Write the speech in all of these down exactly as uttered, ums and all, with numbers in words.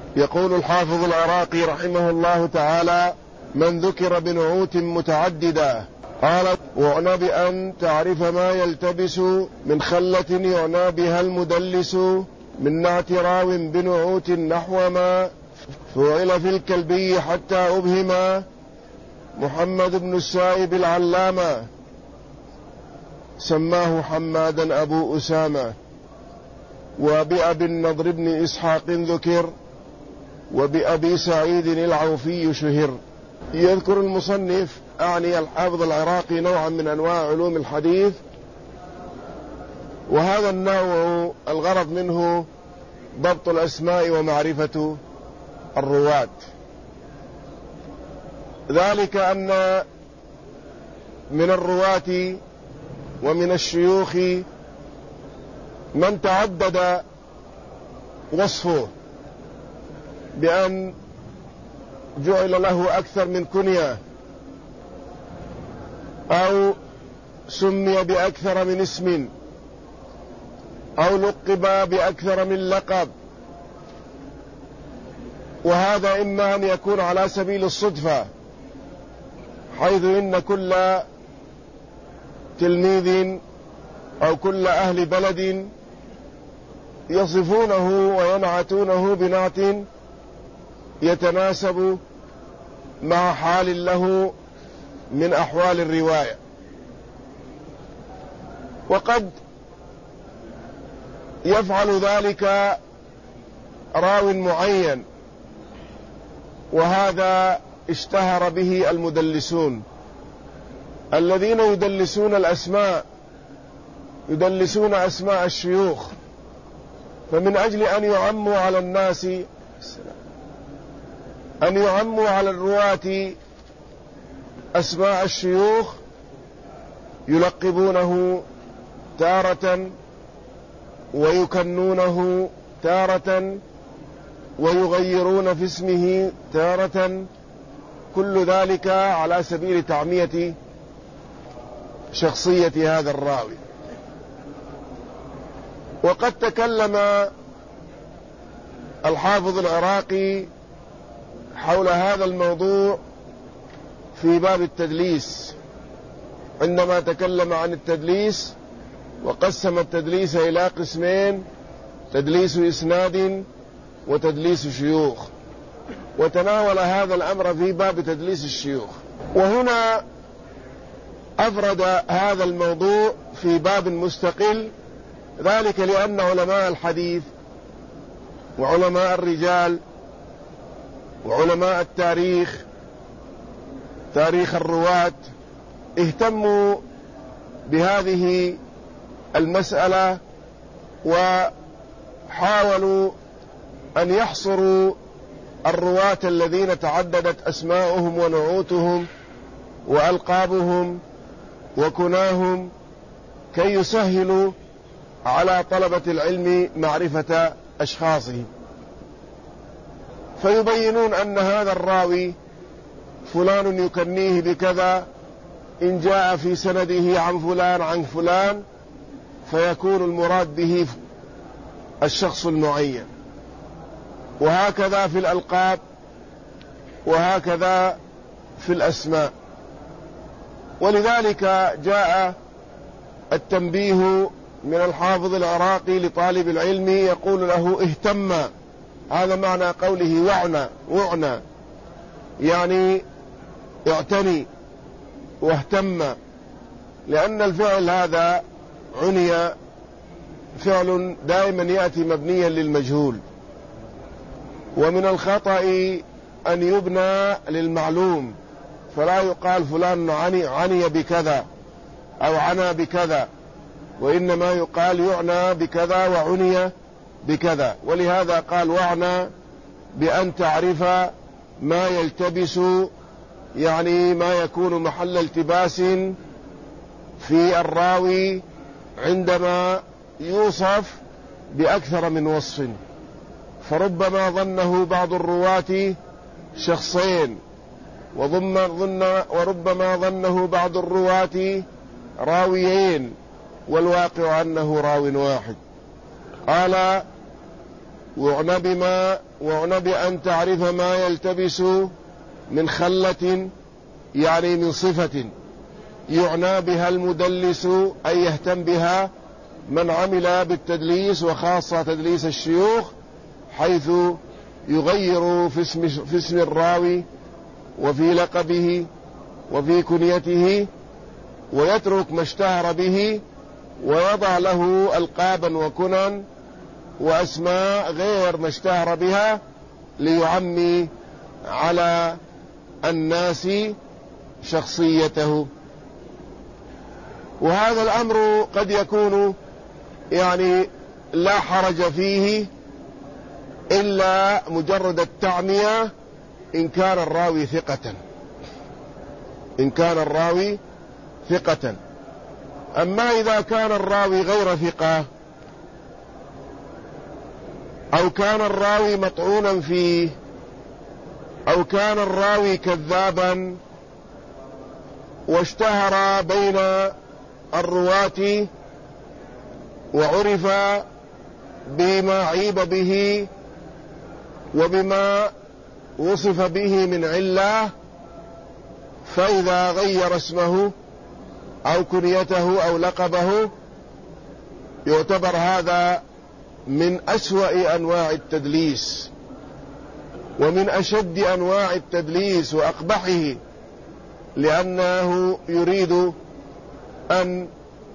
يقول الحافظ العراقي رحمه الله تعالى: من ذكر بنعوت متعددة قال: وعنى بأن تعرف ما يلتبس من خلة يعنى بها المدلس من نعت راو بنعوت نحو ما فعل في الكلبي حتى أبهما محمد بن السائب العلامة سماه حمادا أبو أسامة. وبأبي النضر بن إسحاق ذكر وبأبي سعيد العوفي شهر. يذكر المصنف أعني الحافظ العراقي نوعا من أنواع علوم الحديث، وهذا النوع الغرض منه ضبط الأسماء ومعرفة الرواة، ذلك أن من الرواة ومن الشيوخ من تعدد وصفه بأن جعل له أكثر من كنية أو سمي بأكثر من اسم أو لقب بأكثر من لقب، وهذا إما أن يكون على سبيل الصدفة، حيث إن كل تلميذ أو كل أهل بلد يصفونه وينعتونه بنعت يتناسب مع حال له من أحوال الرواية. وقد يفعل ذلك راو معين، وهذا اشتهر به المدلسون الذين يدلسون الأسماء، يدلسون أسماء الشيوخ، فمن أجل أن يعموا على الناس أن يعموا على الرواة أسماء الشيوخ يلقبونه تارة ويكنونه تارة ويغيرون في اسمه تارة، كل ذلك على سبيل تعمية شخصية هذا الراوي. وقد تكلم الحافظ العراقي حول هذا الموضوع في باب التدليس، عندما تكلم عن التدليس وقسم التدليس إلى قسمين: تدليس إسناد وتدليس شيوخ، وتناول هذا الأمر في باب تدليس الشيوخ. وهنا أفرد هذا الموضوع في باب مستقل، ذلك لأن علماء الحديث وعلماء الرجال وعلماء التاريخ، تاريخ الرواة، اهتموا بهذه المسألة وحاولوا أن يحصروا الرواة الذين تعددت أسماؤهم ونعوتهم وألقابهم وكناهم، كي يسهلوا على طلبة العلم معرفة أشخاصهم، فيبينون أن هذا الراوي فلان يكنيه بكذا، إن جاء في سنده عن فلان عن فلان فيكون المراد به الشخص المعين، وهكذا في الألقاب وهكذا في الأسماء. ولذلك جاء التنبيه من الحافظ العراقي لطالب العلم يقول له: اهتم. هذا معنى قوله وعنى، وعنى يعني اعتني واهتم، لأن الفعل هذا عني فعل دائما يأتي مبنيا للمجهول، ومن الخطأ أن يبنى للمعلوم، فلا يقال فلان عني, عني بكذا أو عنا بكذا، وإنما يقال يعنى بكذا وعني بكذا. ولهذا قال: وعنى بأن تعرف ما يلتبس، يعني ما يكون محل التباس في الراوي عندما يوصف بأكثر من وصف، فربما ظنه بعض الرواة شخصين، وربما ظنه بعض الرواة راويين، والواقع أنه راو واحد. قال: وعنى بما وعنى بأن تعرف ما يلتبس من خلة، يعني من صفة يعنى بها المدلس، أي يهتم بها من عمل بالتدليس، وخاصة تدليس الشيوخ، حيث يغير في اسم, في اسم الراوي وفي لقبه وفي كنيته، ويترك ما اشتهر به، ويضع له ألقابا وكنى وأسماء غير ما اشتهر بها، ليعمي على الناس شخصيته. وهذا الأمر قد يكون يعني لا حرج فيه إلا مجرد التعمية إن كان الراوي ثقة إن كان الراوي ثقة. أما إذا كان الراوي غير ثقة، أو كان الراوي مطعونا فيه، أو كان الراوي كذابا، واشتهر بين الرواة وعرف بما عيب به وبما وصف به من علة، فإذا غير اسمه أو كنيته أو لقبه يعتبر هذا من أسوأ أنواع التدليس، ومن أشد أنواع التدليس وأقبحه، لأنه يريد أن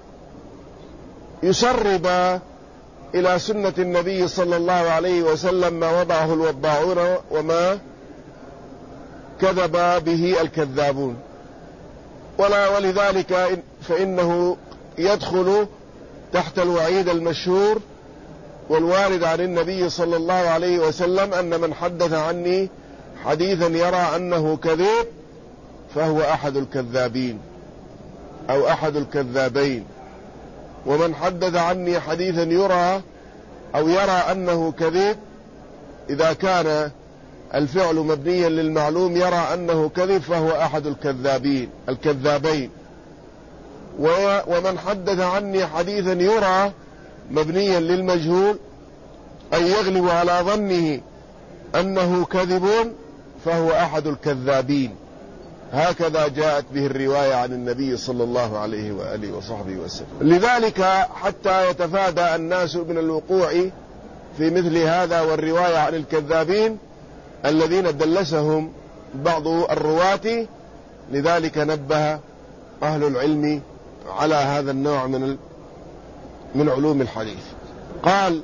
يسرب إلى سنة النبي صلى الله عليه وسلم ما وضعه الوضاعون وما كذب به الكذابون. ولا ولذلك فإنه يدخل تحت الوعيد المشهور والوارد عن النبي صلى الله عليه وسلم أن من حدث عني حديثا يرى أنه كذب فهو أحد الكذابين أو أحد الكذابين. ومن حدث عني حديثا يرى أو يرى أنه كذب، إذا كان الفعل مبنيا للمعلوم يرى أنه كذب فهو أحد الكذابين الكذابين. ومن حدث عني حديثا يرى مبنيا للمجهول، أي يغلب على ظنه أنه كذب، فهو أحد الكذابين. هكذا جاءت به الرواية عن النبي صلى الله عليه وآله وصحبه وسلم. لذلك حتى يتفادى الناس من الوقوع في مثل هذا والرواية عن الكذابين الذين دلسهم بعض الرواة، لذلك نبه أهل العلم على هذا النوع من من علوم الحديث. قال: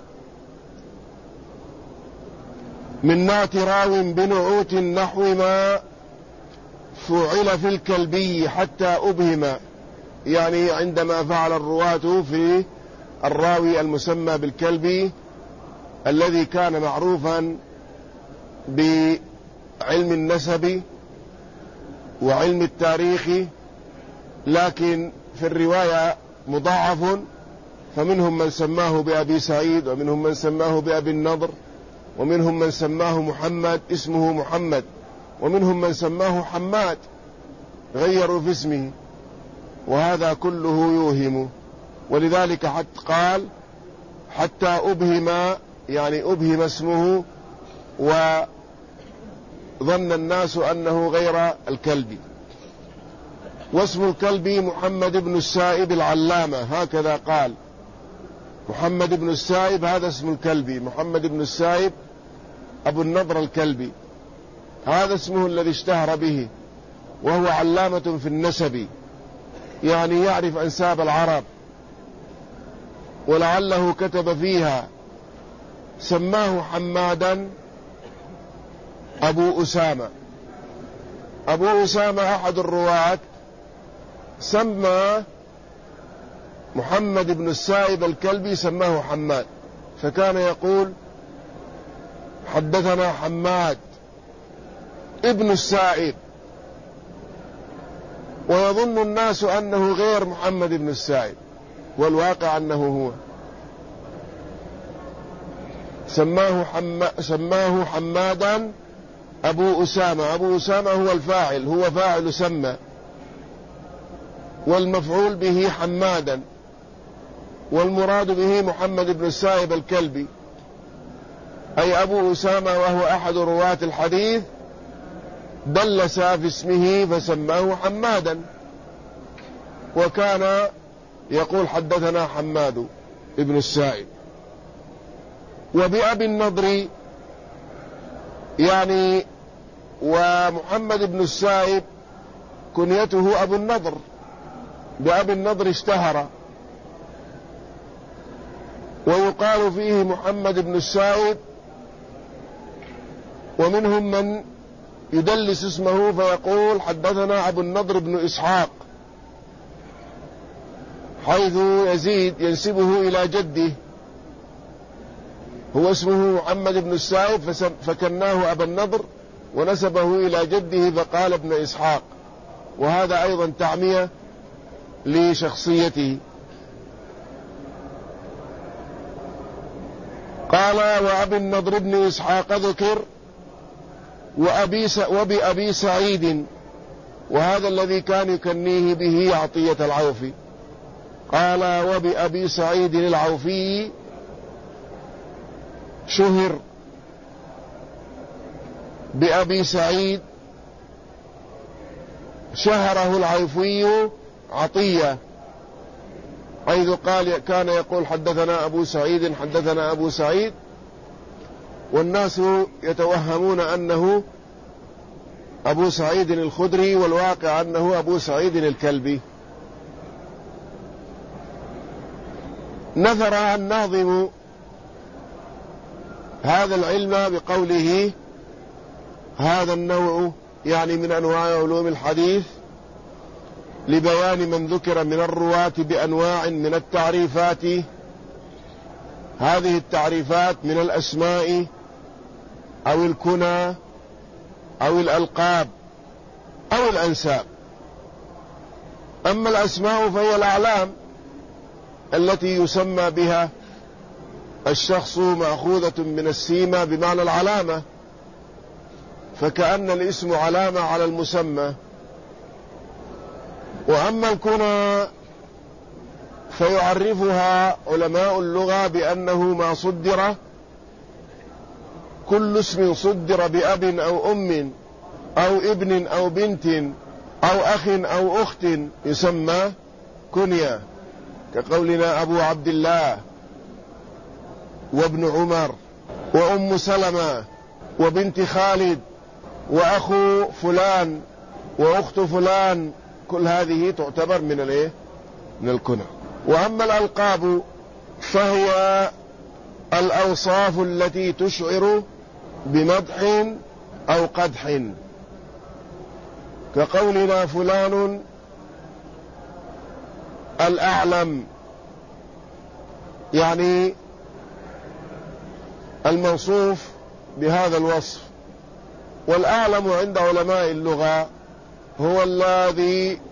من نعت راو بنعوت نحو ما فعل في الكلبي حتى أبهم، يعني عندما فعل الرواة في الراوي المسمى بالكلبي الذي كان معروفا بعلم النسب وعلم التاريخ، لكن في الرواية مضاعف، فمنهم من سماه بأبي سعيد، ومنهم من سماه بأبي النضر، ومنهم من سماه محمد اسمه محمد، ومنهم من سماه حماد غيروا في اسمه، وهذا كله يوهم. ولذلك حتى قال حتى أبهم، يعني أبهم اسمه وظن الناس أنه غير الكلبي. واسم الكلبي محمد بن السائب العلامة، هكذا قال. محمد بن السائب هذا اسم الكلبي، محمد بن السائب أبو النضر الكلبي، هذا اسمه الذي اشتهر به، وهو علامة في النسب، يعني يعرف أنساب العرب، ولعله كتب فيها سماه حمادا أبو أسامة. أبو أسامة أحد الرواة سمى محمد بن السائب الكلبي سماه حماد، فكان يقول حدثنا حماد ابن السائب، ويظن الناس أنه غير محمد بن السائب، والواقع أنه هو. سماه, حم... سماه حمادا أبو أسامة. أبو أسامة هو الفاعل، هو فاعل سمى، والمفعول به حمادا، والمراد به محمد بن السائب الكلبي. أي أبو أسامة وهو أحد رواة الحديث دلس في اسمه فسماه حمادا، وكان يقول حدثنا حماد ابن السائب. وبأبي النضر يعني ومحمد بن السائب كنيته أبو النضر، بأبي النضر اشتهر، ويقال فيه محمد بن السائب، ومنهم من يدلس اسمه فيقول حدثنا أبو النضر بن إسحاق، حيث يزيد ينسبه إلى جده، هو اسمه محمد بن السائب فكناه أبا النضر ونسبه إلى جده فقال ابن إسحاق، وهذا أيضا تعمية لشخصيته. قال وأبي النضر بن إسحاق ذكر وأبي وبأبي سعيد، وهذا الذي كان يكنيه به عطية العوفي. قال وبأبي سعيد العوفي شهر، بأبي سعيد شهره العوفي عطية، حيث قال كان يقول حدثنا أبو سعيد حدثنا أبو سعيد، والناس يتوهمون أنه أبو سعيد الخدري، والواقع أنه أبو سعيد الكلبي. نثر الناظم هذا العلم بقوله هذا النوع يعني من أنواع علوم الحديث لبيان من ذكر من الرواة بأنواع من التعريفات. هذه التعريفات من الأسماء أو الكنى أو الألقاب أو الأنساب. أما الأسماء فهي الأعلام التي يسمى بها الشخص، مأخوذة من السيمة بمعنى العلامة، فكأن الاسم علامة على المسمى. وأما الكنى فيعرفها علماء اللغة بأنه ما صدر، كل اسم صدر بأب أو أم أو ابن أو بنت أو أخ أو أخت يسمى كنية، كقولنا أبو عبد الله وابن عمر وأم سلمة وبنت خالد وأخو فلان وأخت فلان، كل هذه تعتبر من الايه من الكنى. وأما الألقاب فهي الأوصاف التي تشعر بمدح أو قدح، كقولنا فلان الأعلم، يعني الموصوف بهذا الوصف. والأعلم عند علماء اللغة هو الذي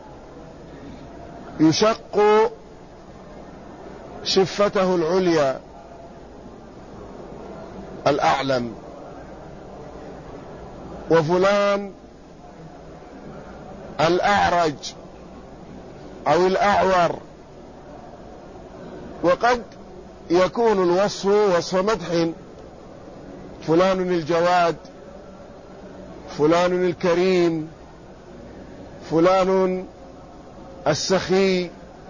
يشق شفته العليا، الأعلم. وفلان الأعرج أو الأعور. وقد يكون الوصف وصف مدح، فلان الجواد، فلان الكريم، فلان السخي.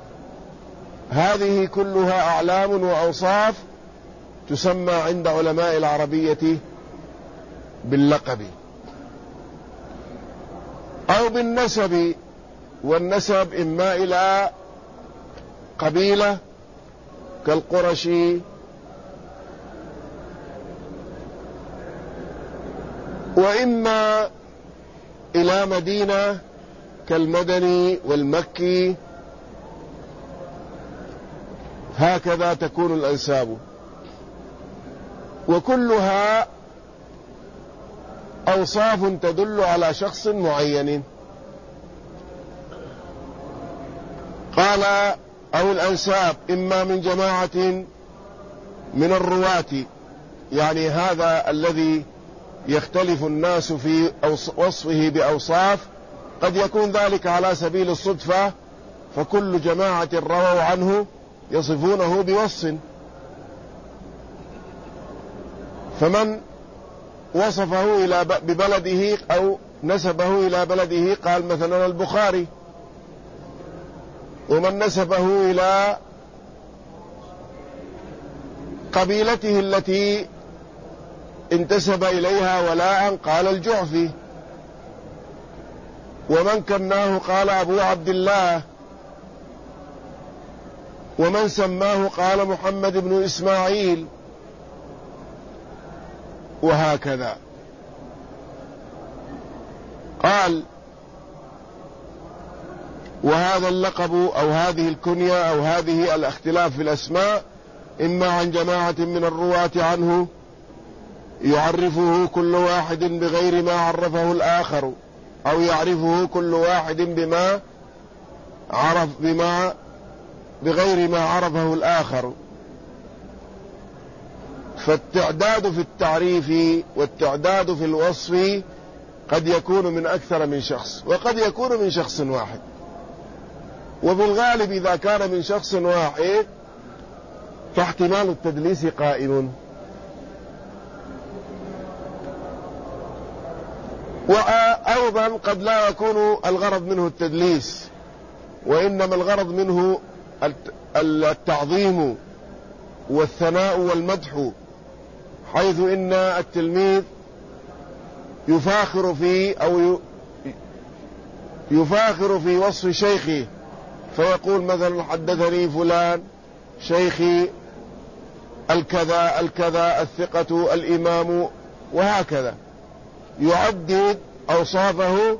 هذه كلها أعلام وأوصاف تسمى عند علماء العربية باللقب أو بالنسب. والنسب إما إلى قبيلة كالقرشي، وإما إلى مدينة كالمدني والمكي، هكذا تكون الأنساب، وكلها أوصاف تدل على شخص معين. قال أو الأنساب إما من جماعة من الرواة، يعني هذا الذي يختلف الناس في وصفه بأوصاف، قد يكون ذلك على سبيل الصدفة، فكل جماعة رووا عنه يصفونه بوصف، فمن وصفه إلى ببلده أو نسبه إلى بلده قال مثلا البخاري، ومن نسبه إلى قبيلته التي انتسب إليها ولاء قال الجعفي، ومن كناه قال أبو عبد الله، ومن سماه قال محمد بن إسماعيل، وهكذا. قال: وهذا اللقب أو هذه الكنية أو هذه الاختلاف في الأسماء إما عن جماعة من الرواة عنه يعرفه كل واحد بغير ما عرفه الآخر، أو يعرفه كل واحد بما عرف بما بغير ما عرفه الآخر. فالتعداد في التعريف والتعداد في الوصف قد يكون من أكثر من شخص، وقد يكون من شخص واحد، وفي الغالب إذا كان من شخص واحد فاحتمال التدليس قائم. وأيضا قد لا يكون الغرض منه التدليس، وإنما الغرض منه التعظيم والثناء والمدح، حيث إن التلميذ يفاخر في أو يفاخر في وصف شيخه، فيقول مثلا: حدثني فلان شيخي الكذا الكذا الثقة الإمام، وهكذا يعدد أوصافه.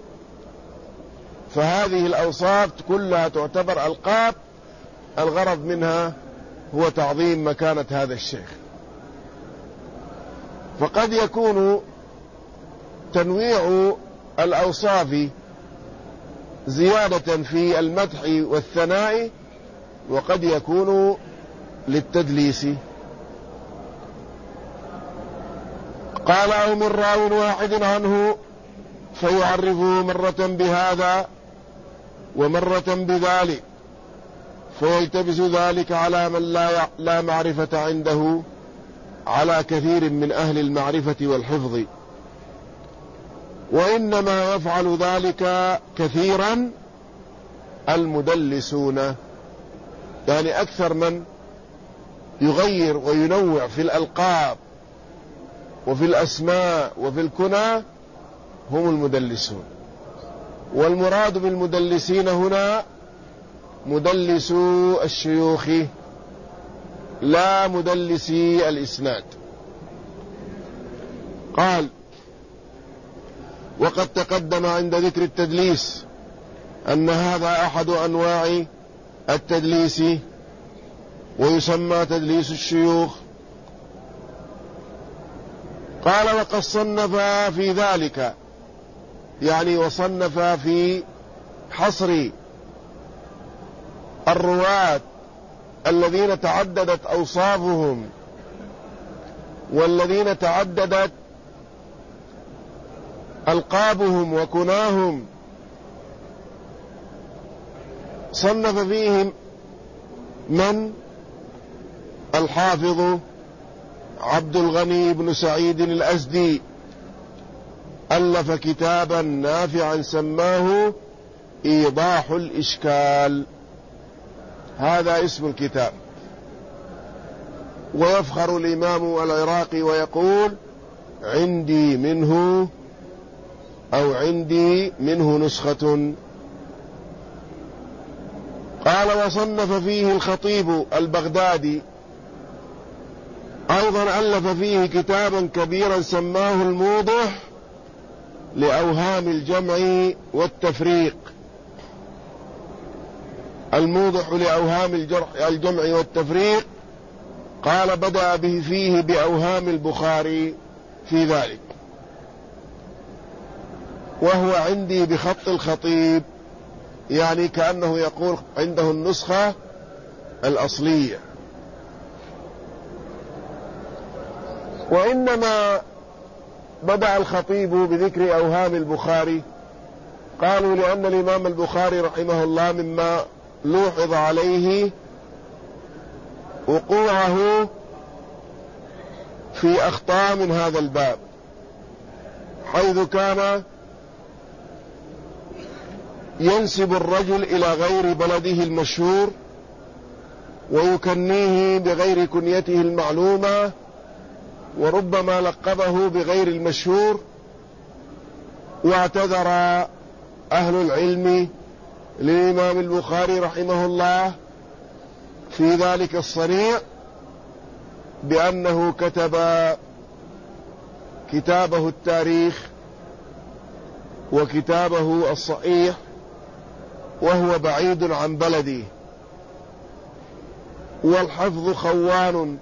فهذه الأوصاف كلها تعتبر ألقاب، الغرض منها هو تعظيم مكانة هذا الشيخ. فقد يكون تنويع الأوصاف زيادة في المدح والثناء، وقد يكون للتدليس. قال: أو من راو واحد عنه فيعرفه مرة بهذا ومرة بذلك، فيلتبس ذلك على من لا لا معرفة عنده على كثير من أهل المعرفة والحفظ، وإنما يفعل ذلك كثيرا المدلسون، يعني أكثر من يغير وينوع في الألقاب وفي الأسماء وفي الكنى هم المدلسون. والمراد بالمدلسين هنا مدلسو الشيوخ لا مدلسي الإسناد. قال: وقد تقدم عند ذكر التدليس أن هذا أحد أنواع التدليس، ويسمى تدليس الشيوخ. قال: وقد صنف في ذلك، يعني وصنف في حصر الرواة الذين تعددت أوصافهم والذين تعددت ألقابهم وكناهم، صنف فيهم من الحافظ عبد الغني بن سعيد الأزدي، ألف كتابا نافعا سماه إيضاح الإشكال، هذا اسم الكتاب. ويفخر الإمام العراقي ويقول: عندي منه أو عندي منه نسخة. قال: وصنف فيه الخطيب البغدادي أيضا، ألف فيه كتابا كبيرا سماه الموضح لأوهام الجمع والتفريق، الموضح لأوهام الجمع والتفريق. قال: بدأ به فيه بأوهام البخاري في ذلك، وهو عندي بخط الخطيب، يعني كأنه يقول عنده النسخة الأصلية. وإنما بدأ الخطيب بذكر أوهام البخاري، قالوا لأن الإمام البخاري رحمه الله مما لوحظ عليه وقوعه في أخطاء من هذا الباب، حيث كان ينسب الرجل إلى غير بلده المشهور ويكنيه بغير كنيته المعلومة، وربما لقبه بغير المشهور. واعتذر أهل العلم للإمام البخاري رحمه الله في ذلك الصنيع بأنه كتب كتابه التاريخ وكتابه الصحيح وهو بعيد عن بلده، والحفظ خوان،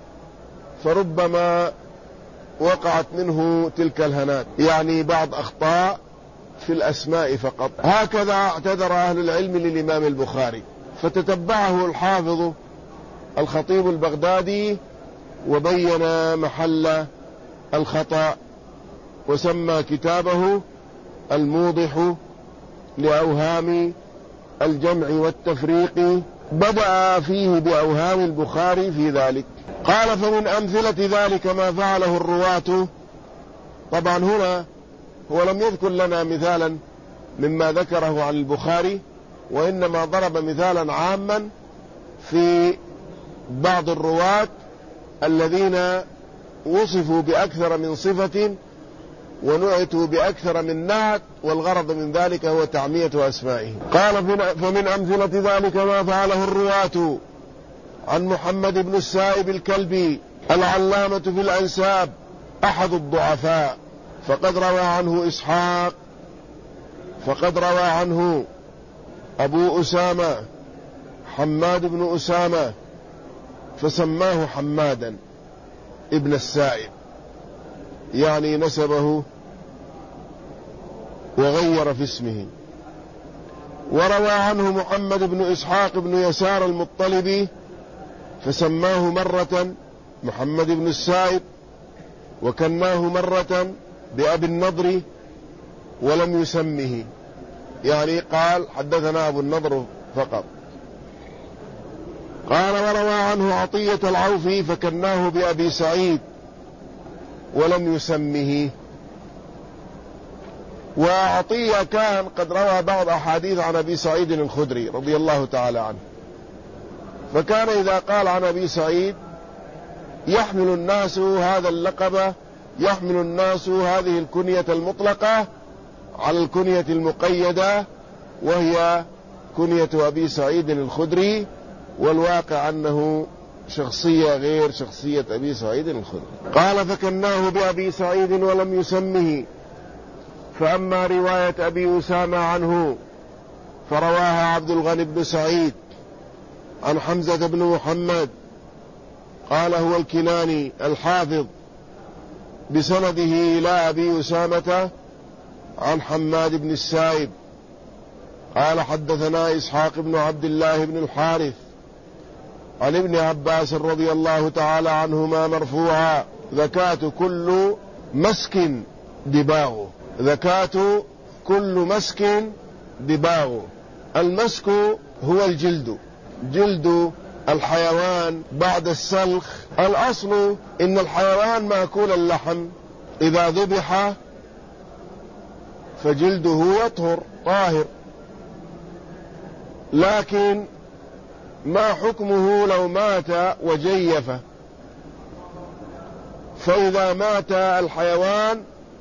فربما وقعت منه تلك الهنات، يعني بعض أخطاء في الأسماء فقط. هكذا اعتذر أهل العلم للإمام البخاري، فتتبعه الحافظ الخطيب البغدادي وبين محل الخطأ، وسمى كتابه الموضح لأوهام الجمع والتفريق، بدأ فيه بأوهام البخاري في ذلك. قال: فمن أمثلة ذلك ما فعله الرواة. طبعا هنا هو لم يذكر لنا مثالا مما ذكره عن البخاري، وإنما ضرب مثالا عاما في بعض الرواة الذين وصفوا بأكثر من صفة ونعتوا بأكثر من نعت، والغرض من ذلك هو تعمية أسمائه. قال: فمن أمثلة ذلك ما فعله الرواة عن محمد بن السائب الكلبي العلامة في الأنساب أحد الضعفاء، فقد روى عنه إسحاق فقد روى عنه أبو أسامة حماد بن أسامة، فسماه حمادا ابن السائب، يعني نسبه وغير في اسمه. وروى عنه محمد بن إسحاق بن يسار المطلبي، فسماه مرة محمد بن السائب، وكناه مرة بأبي النضر ولم يسمه، يعني قال حدثنا أبو النضر فقط. قال: وروى عنه عطية العوفي، فكناه بأبي سعيد ولم يسمه. وعطية كان قد روى بعض أحاديث عن أبي سعيد الخدري رضي الله تعالى عنه، فكان إذا قال عن أبي سعيد يحمل الناس هذا اللقب، يحمل الناس هذه الكنية المطلقة على الكنية المقيدة، وهي كنية أبي سعيد الخدري، والواقع أنه شخصية غير شخصية أبي سعيد الخدري. قال: فكناه بأبي سعيد ولم يسمه. فأما رواية أبي أسامة عنه فرواها عبد الغني بن سعيد عن حمزة بن محمد، قال هو الكناني الحافظ، بسنده إلى أبي أسامة عن حماد بن السائب قال: حدثنا إسحاق بن عبد الله بن الحارث عن ابن عباس رضي الله تعالى عنهما مرفوعا: زكاة كل مسك دباغ. زكاة كل مسك دباغ. المسك هو الجلد، جلد الحيوان بعد السلخ. الأصل إن الحيوان مأكول اللحم، إذا ذبح فجلده يطهر طاهر، لكن ما حكمه لو مات وجيف؟ فإذا مات الحيوان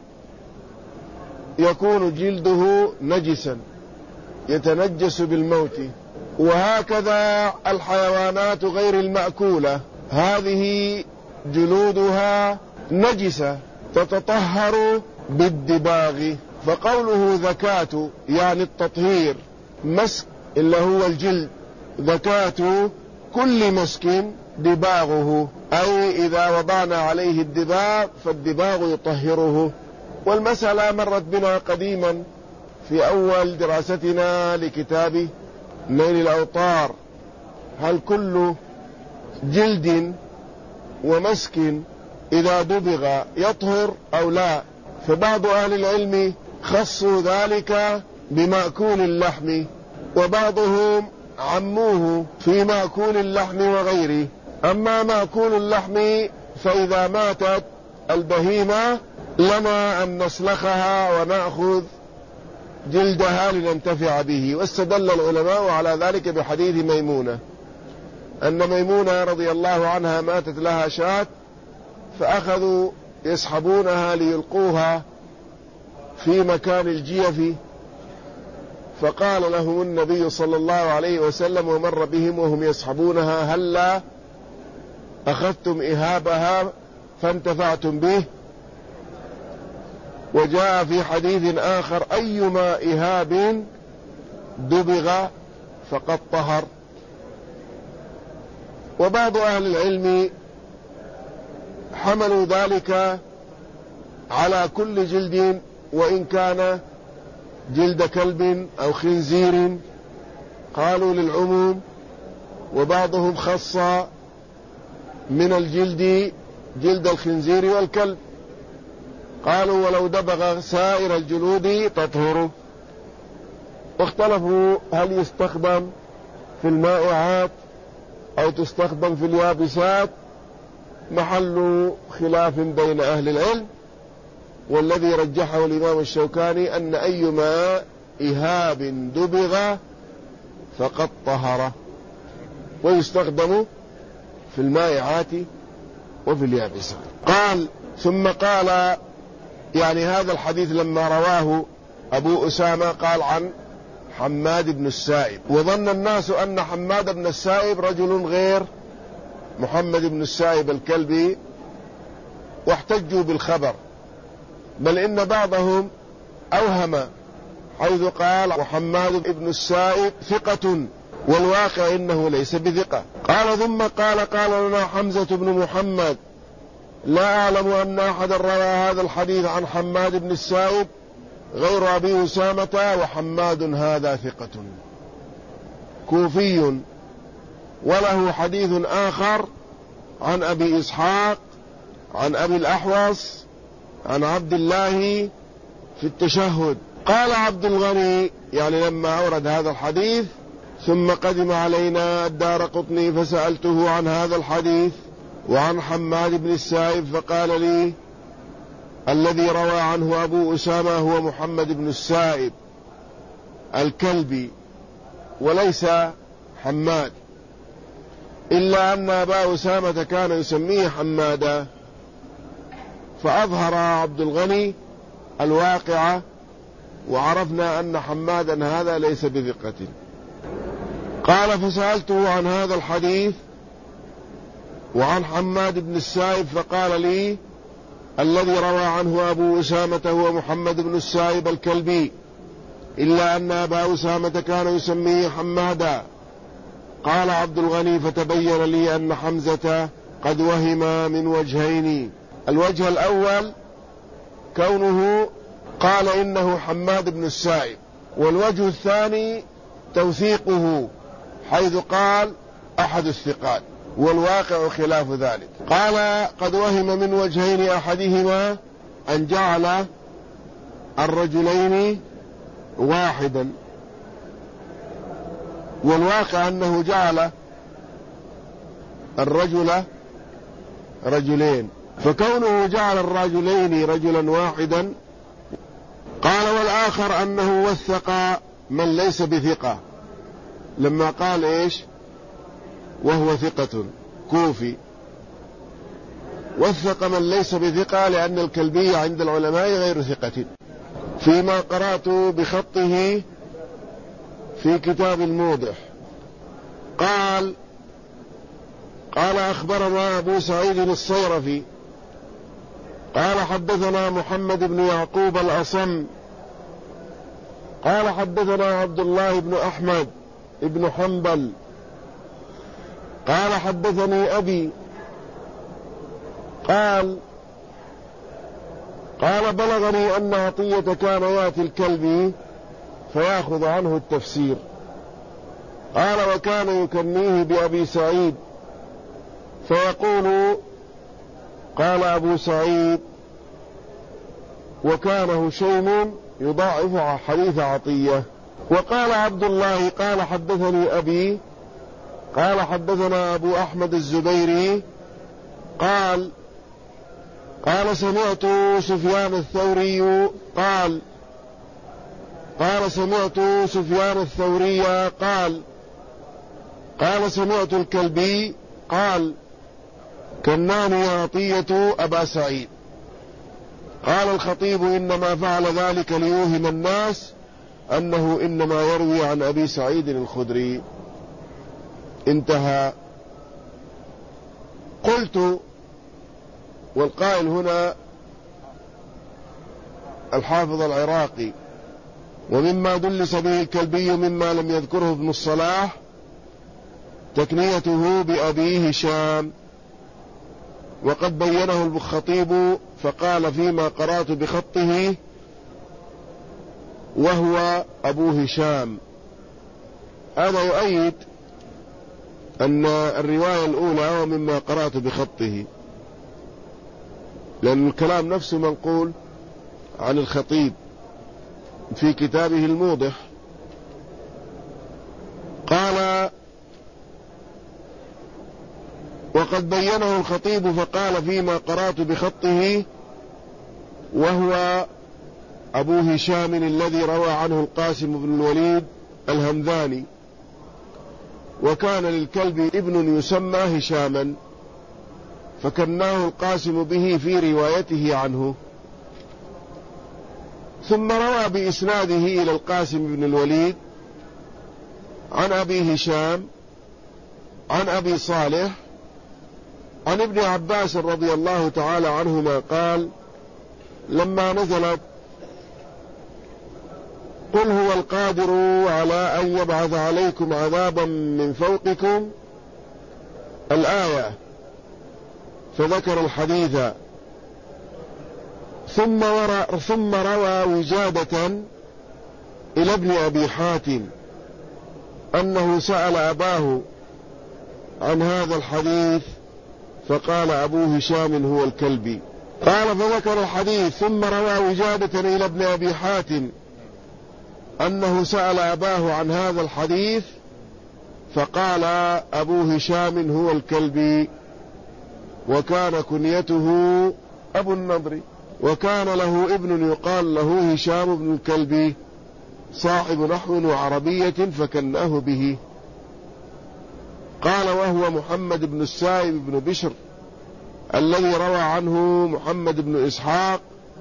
يكون جلده نجسا يتنجس بالموت. وهكذا الحيوانات غير المأكولة، هذه جلودها نجسة تتطهر بالدباغ. فقوله زكاة يعني التطهير، مسك إلا هو الجلد، زكاة كل مسك دباغه، أي إذا وضعنا عليه الدباغ فالدباغ يطهره. والمسألة مرت بنا قديما في أول دراستنا لكتاب نيل الأوطار، هل كل جلد ومسك إذا دبغ يطهر أو لا؟ فبعض أهل العلم خصوا ذلك بمأكول اللحم، وبعضهم عموه في مأكول اللحم وغيره. أما مأكول اللحم فإذا ماتت البهيمة لنا أن نسلخها ونأخذ جلدها لننتفع به. واستدل العلماء على ذلك بحديث ميمونة، أن ميمونة رضي الله عنها ماتت لها شاة فأخذوا يسحبونها ليلقوها في مكان الجيف، فقال لهم النبي صلى الله عليه وسلم ومر بهم وهم يسحبونها: هلا أخذتم إهابها فانتفعتم به؟ وجاء في حديث آخر: أيما إهاب دبغ فقد طهر. وبعض أهل العلم حملوا ذلك على كل جلد وإن كان جلد كلب أو خنزير، قالوا للعموم. وبعضهم خص من الجلد جلد الخنزير والكلب، قالوا ولو دبغ سائر الجلود تطهر. واختلفوا هل يستخدم في المائعات أو تستخدم في اليابسات، محل خلاف بين أهل العلم. والذي رجحه الإمام الشوكاني أن أيما إهاب دبغ فقد طهر، ويستخدم في المائعات وفي اليابسات. قال ثم قال، يعني هذا الحديث لما رواه أبو أسامة قال عن حماد بن السائب، وظن الناس أن حماد بن السائب رجل غير محمد بن السائب الكلبي واحتجوا بالخبر، بل إن بعضهم أوهم حيث قال محمد بن السائب ثقة والواقع إنه ليس بثقة. قال ثم قال قال لنا حمزة بن محمد: لا أعلم أن أحد روى هذا الحديث عن حماد بن السائب غير أبي أسامة، وحماد هذا ثقة كوفي، وله حديث آخر عن أبي إسحاق عن أبي الأحوص عن عبد الله في التشهد. قال عبد الغني، يعني لما أورد هذا الحديث: ثم قدم علينا الدارقطني فسألته عن هذا الحديث وعن حماد بن السائب، فقال لي: الذي روى عنه أبو أسامة هو محمد بن السائب الكلبي وليس حماد، إلا أن أبا أسامة كان يسميه حمادا. فأظهر عبد الغني الواقع، وعرفنا أن حمادا هذا ليس بثقة. قال فسألته عن هذا الحديث وعن حماد بن السائب، فقال لي: الذي روى عنه أبو أسامة هو محمد بن السائب الكلبي، إلا أن أبا أسامة كان يسميه حمادا. قال عبد الغني: فتبين لي أن حمزة قد وهم من وجهين. الوجه الأول كونه قال إنه حماد بن السائب، والوجه الثاني توثيقه حيث قال أحد الثقات، والواقع خلاف ذلك. قال: قد وهم من وجهين، أحدهما أن جعل الرجلين واحدا، والواقع أنه جعل الرجل رجلين، فكونه جعل الرجلين رجلا واحدا. قال: والآخر أنه وثق من ليس بثقة، لما قال إيش وهو ثقة كوفي، وثق من ليس بثقة، لأن الكلبي عند العلماء غير ثقة. فيما قرأت بخطه في كتاب الموضح قال قال أخبرنا أبو سعيد الصيرفي قال حدثنا محمد بن يعقوب الأصم قال حدثنا عبد الله بن أحمد بن حنبل قال حدثني أبي قال قال بلغني أن عطية كان يأتي الكلبي فيأخذ عنه التفسير. قال: وكان يكنيه بأبي سعيد فيقول قال أبو سعيد: وكان هشيم يضاعف حديث عطية. وقال عبد الله قال حدثني أبي قال حدثنا أبو أحمد الزبيري قال قال سمعت سفيان الثوري قال قال سمعت سفيان الثوري قال قال سمعت الكلبي قال كناني عطية أبا سعيد. قال الخطيب إنما فعل ذلك ليوهم الناس أنه إنما يروي عن أبي سعيد الخدري. انتهى. قلت، والقائل هنا الحافظ العراقي، ومما دلس به الكلبي مما لم يذكره ابن الصلاح تكنيته بأبي هشام، وقد بينه الخطيب فقال فيما قرأت بخطه وهو أبو هشام. هذا يؤيد أن الرواية الأولى ومما قرأت بخطه، لأن الكلام نفسه منقول عن الخطيب في كتابه الموضح. قال وقد بينه الخطيب فقال فيما قرأت بخطه وهو أبو هشام الذي روى عنه القاسم بن الوليد الهمذاني، وكان للكلب ابن يسمى هشاما فكناه القاسم به في روايته عنه. ثم روى بإسناده إلى القاسم بن الوليد عن أبي هشام عن أبي صالح عن ابن عباس رضي الله تعالى عنهما قال لما نزلت قل هو القادر على أن يبعث عليكم عذابا من فوقكم الآية، فذكر الحديث ثم, ثم روى وجادة إلى ابن أبي حاتم أنه سأل أباه عن هذا الحديث فقال أبو هشام هو الكلبي. قال فذكر الحديث ثم روى وجادة إلى ابن أبي حاتم أنه سأل أباه عن هذا الحديث فقال أبو هشام هو الكلبي، وكان كنيته أبو النضر، وكان له ابن يقال له هشام بن الكلبي صاحب نحو وعربية فكناه به. قال وهو محمد بن السائب بن بشر الذي روى عنه محمد بن إسحاق،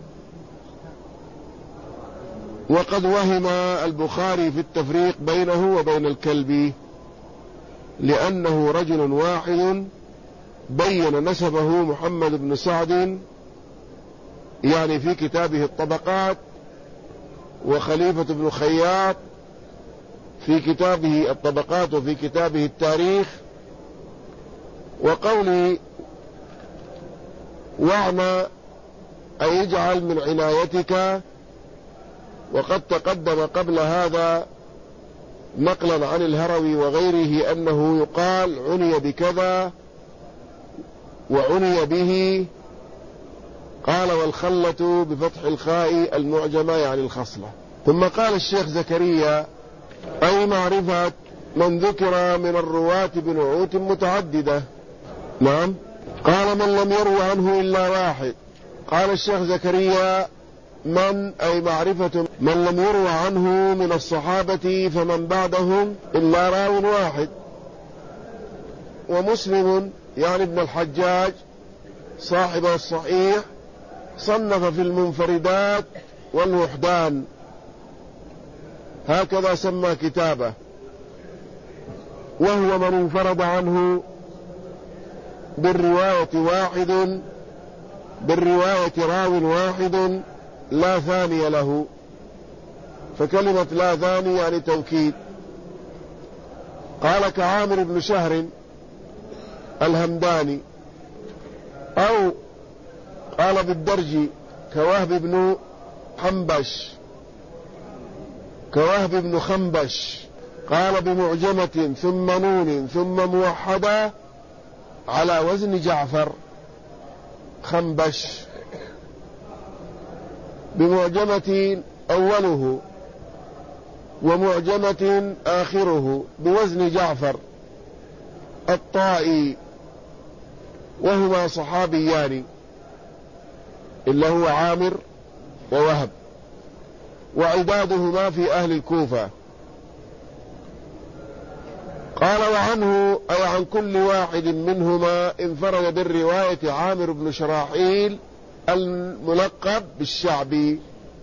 وقد وهم البخاري في التفريق بينه وبين الكلبي لأنه رجل واحد بين نسبه محمد بن سعد يعني في كتابه الطبقات، وخليفة بن خياط في كتابه الطبقات وفي كتابه التاريخ. وقولي واعنى أي اجعل من عنايتك، وقد تقدم قبل هذا نقلا عن الهروي وغيره أنه يقال عني بكذا وعني به. قال والخلة بفتح الخاء المعجمة يعني الخصلة. ثم قال الشيخ زكريا أي معرفة من ذكر من الرواة بنعوت متعددة. نعم. قال من لم يروى عنه إلا واحد. قال الشيخ زكريا من أي معرفة من لم يروى عنه من الصحابة فمن بعدهم إلا راو واحد. ومسلم يعني ابن الحجاج صاحب الصحيح صنف في المنفردات والوحدان، هكذا سمى كتابه، وهو من انفرد عنه بالرواية واحد بالرواية راو واحد لا ثاني له. فكلمة لا ثاني يعني توكيد. قال كعامر بن شهر الهمداني، أو قال بالدرج كوهب بن حنبش كوهب بن خنبش. قال بمعجمة ثم نون ثم موحدة على وزن جعفر خنبش. بمعجمة أوله ومعجمة آخره بوزن جعفر الطائي، وهما صحابيان. إلا هو عامر ووهب، وعبادهما في أهل الكوفة. قال وعنه أي عن كل واحد منهما انفرد بالرواية عامر بن شراحيل الملقب بالشعبي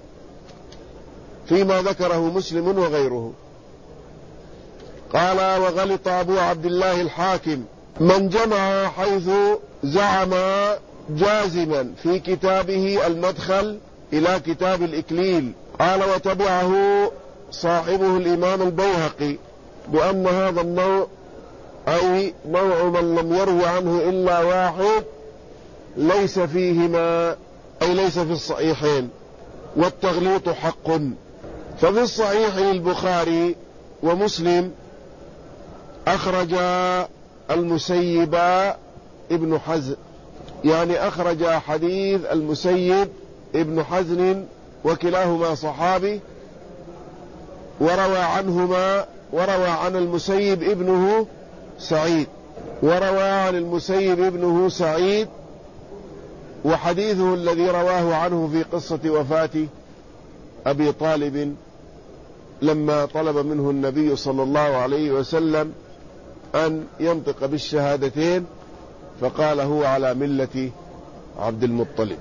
فيما ذكره مسلم وغيره. قال وغلط أبو عبد الله الحاكم من جمع حيث زعم جازما في كتابه المدخل إلى كتاب الإكليل. قال وتبعه صاحبه الإمام البيهقي بأن هذا النوع أي نوع من لم يروي عنه إلا واحد ليس فيهما أي ليس في الصحيحين، والتغليط حق. ففي الصحيح البخاري ومسلم أخرج المسيب ابن حزن، يعني أخرج حديث المسيب ابن حزن وكلاهما صحابي، وروى عنهما وروى عن المسيب ابنه سعيد وروى عن المسيب ابنه سعيد وحديثه الذي رواه عنه في قصة وفاة أبي طالب لما طلب منه النبي صلى الله عليه وسلم أن ينطق بالشهادتين فقال هو على ملة عبد المطلب.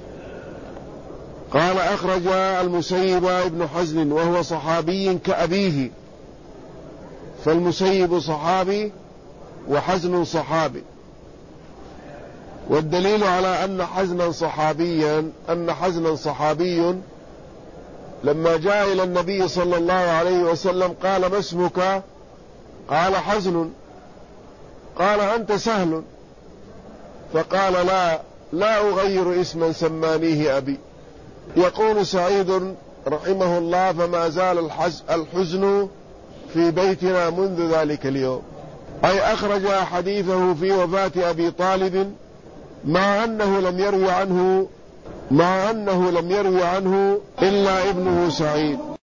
قال أخرج المسيب ابن حزن وهو صحابي كأبيه، فالمسيب صحابي وحزن صحابي. والدليل على أن حزنا صحابيا أن حزنا صحابي لما جاء إلى النبي صلى الله عليه وسلم قال ما اسمك؟ قال حزن. قال أنت سهل. فقال لا لا أغير اسما سمانيه أبي. يقول سعيد رحمه الله فما زال الحزن في بيتنا منذ ذلك اليوم، أي أخرج حديثه في وفاة أبي طالب مع أنه لم يروي عنه مع أنه لم يروي عنه إلا ابنه سعيد.